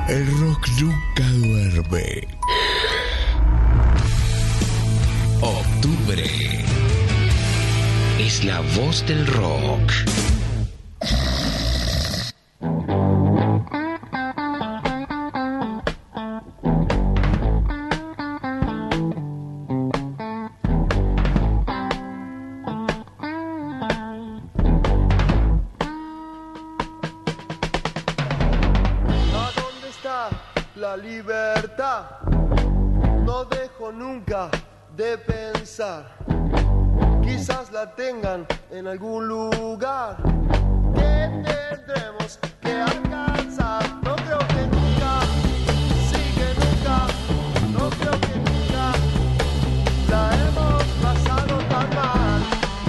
El rock nunca duerme. Octubre es la voz del rock. La libertad, no dejo nunca de pensar, quizás la tengan en algún lugar que tendremos que alcanzar. No creo que nunca, sí que nunca, no creo que nunca la hemos pasado tan mal.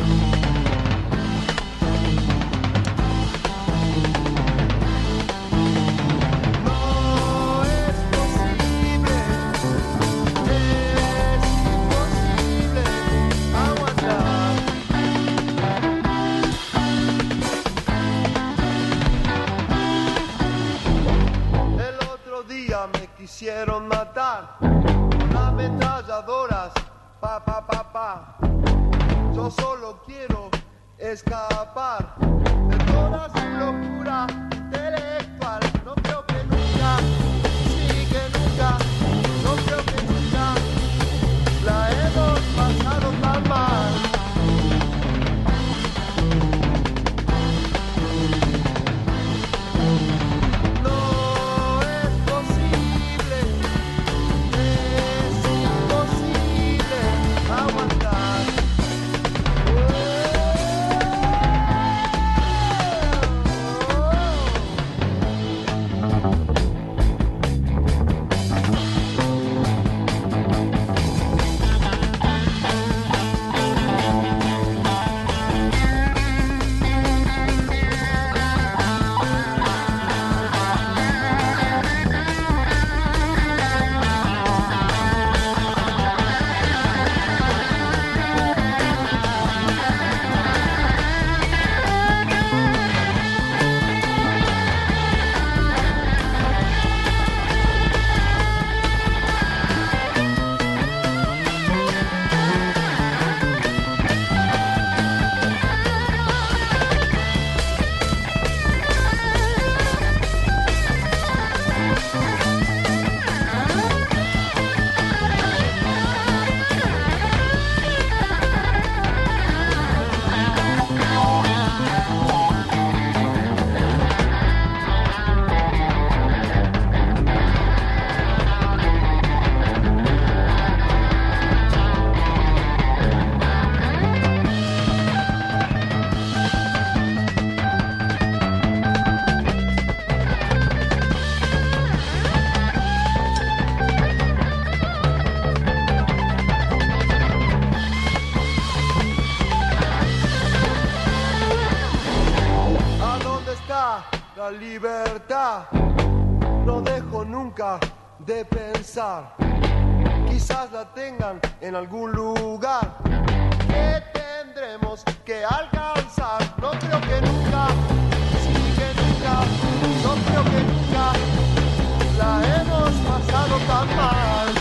Quisieron matar con ametralladoras, pa, pa, pa, pa. Yo solo quiero escapar de toda su locura intelectual. No creo que nunca, sí que nunca, no creo que nunca la hemos pasado tan mal. La libertad, no dejo nunca de pensar, quizás la tengan en algún lugar que tendremos que alcanzar. No creo que nunca, sí que nunca, no creo que nunca la hemos pasado tan mal.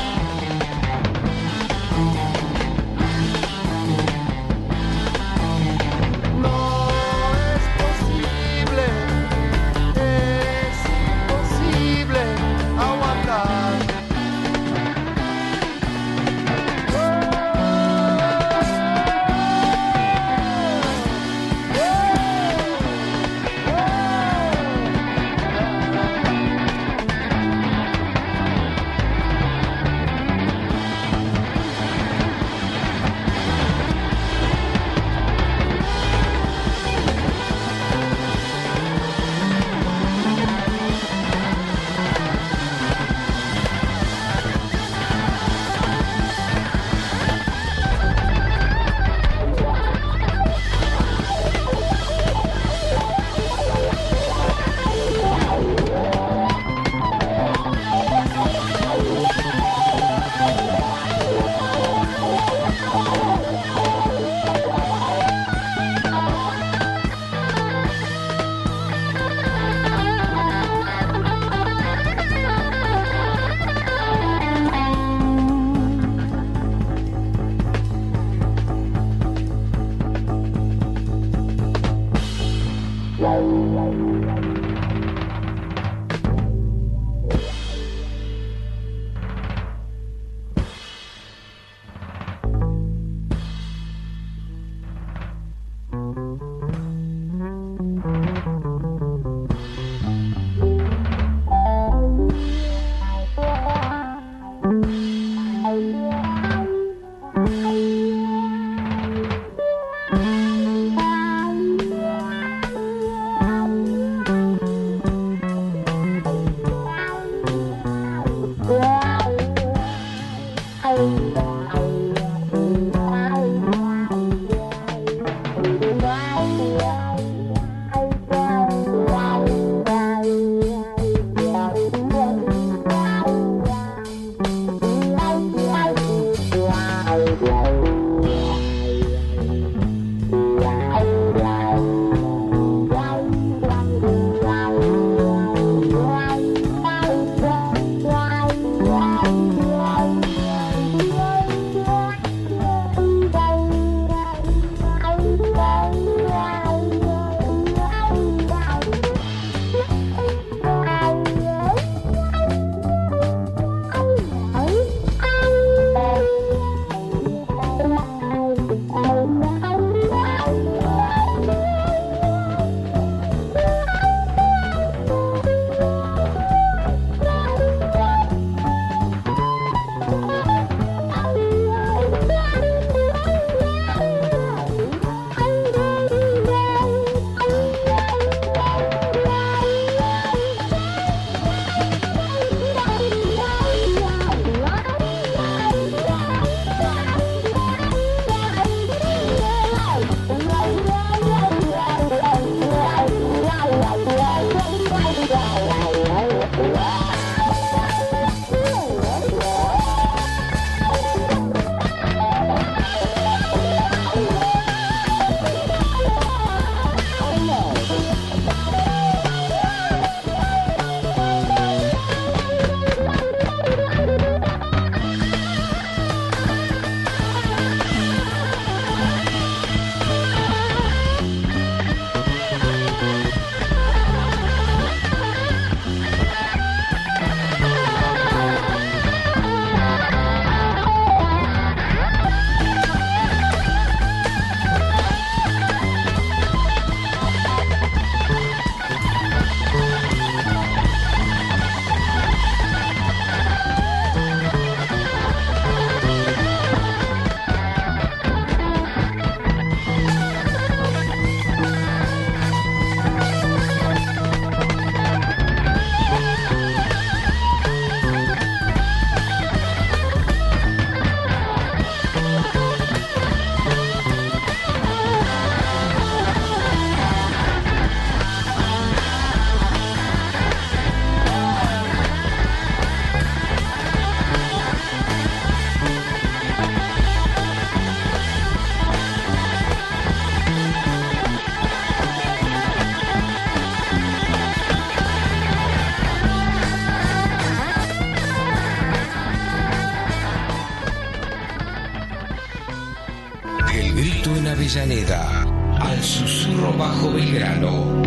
Avellaneda, al susurro bajo Belgrano.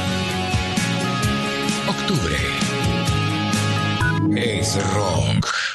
Octubre es rock.